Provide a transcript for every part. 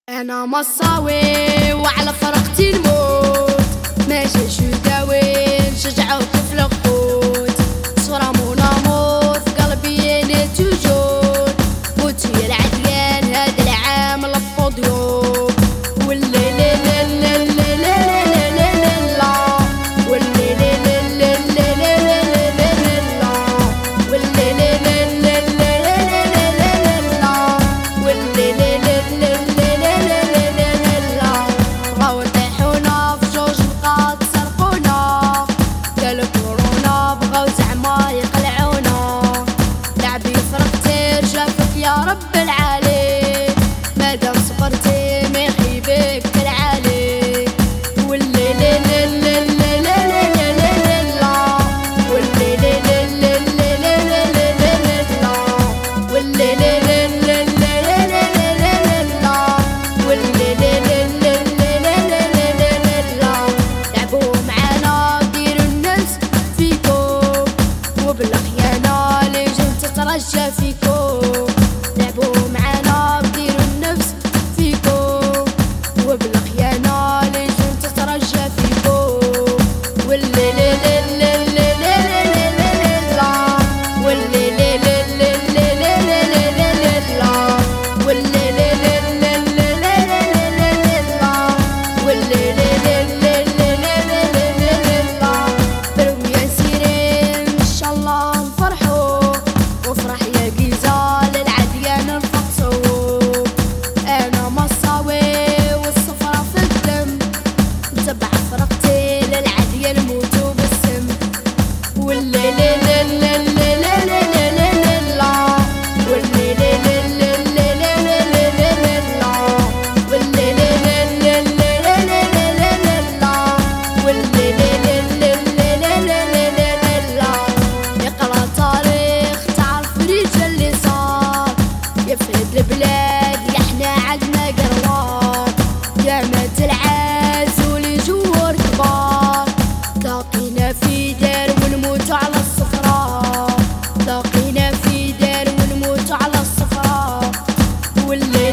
انا مصاوي وعلى فرقتي نموت، ما جاش يداوي نشجعو طفل القوت، صورة وناموس قلبي انا توجور، موت هي العديان هذا العام البوديوم، والليل يا رب العالي مادام صبرتي ما يخيبك العالي، والليل لعبوا معانا ديروا النفس فيكم وبالخيانة لجن تترجى فيكم، لعبوا معانا بديروا النفس فيكم وبالخيانة لجن تترجى فيكم، والليل البلاد احنا عدنا قروار، يا مات العز ولجور كبار، لاقينا في دار ونموت على الصفراء، لاقينا في دار ونموت على الصفراء، والليل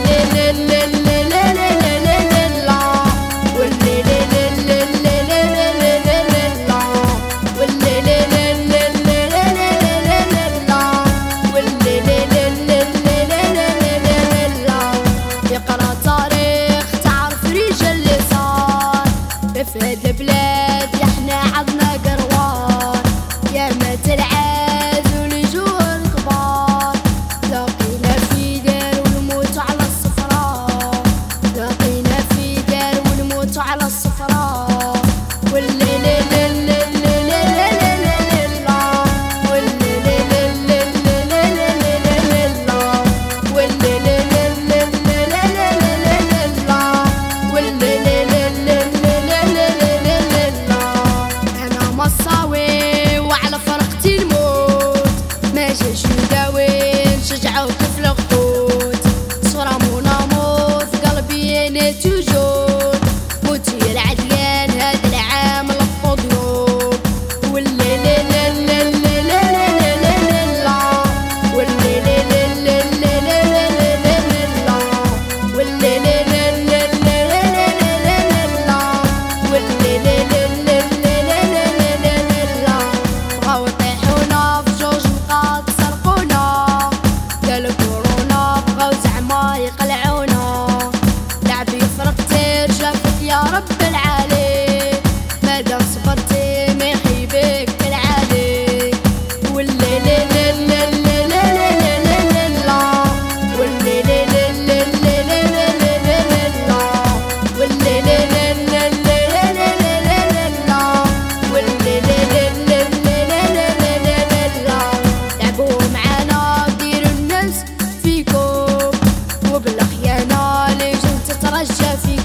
في هاد البلاد احنا عضنا قروار، يا مات العز ولجور كبار، لاقينا في دار ونموت على الصفراء، لاقينا في دار ونموت على الصفراء، والليل نشجعو طفل القوت، صورة وناموس قلبي انا توجور، موت هي العديان هذا العام البوديوم، والليل بغاو يطيحونا في جوج نقاط سرقونا، الكورونا بغاو زعما يقلعونا، لعب يفرقتي شافك يا رب العالي مادام صبرتي ما يخيبك العالي، والليل لعبوا معانا بديروا النفس فيكم وبالخيانة لجن تترجى فيكم.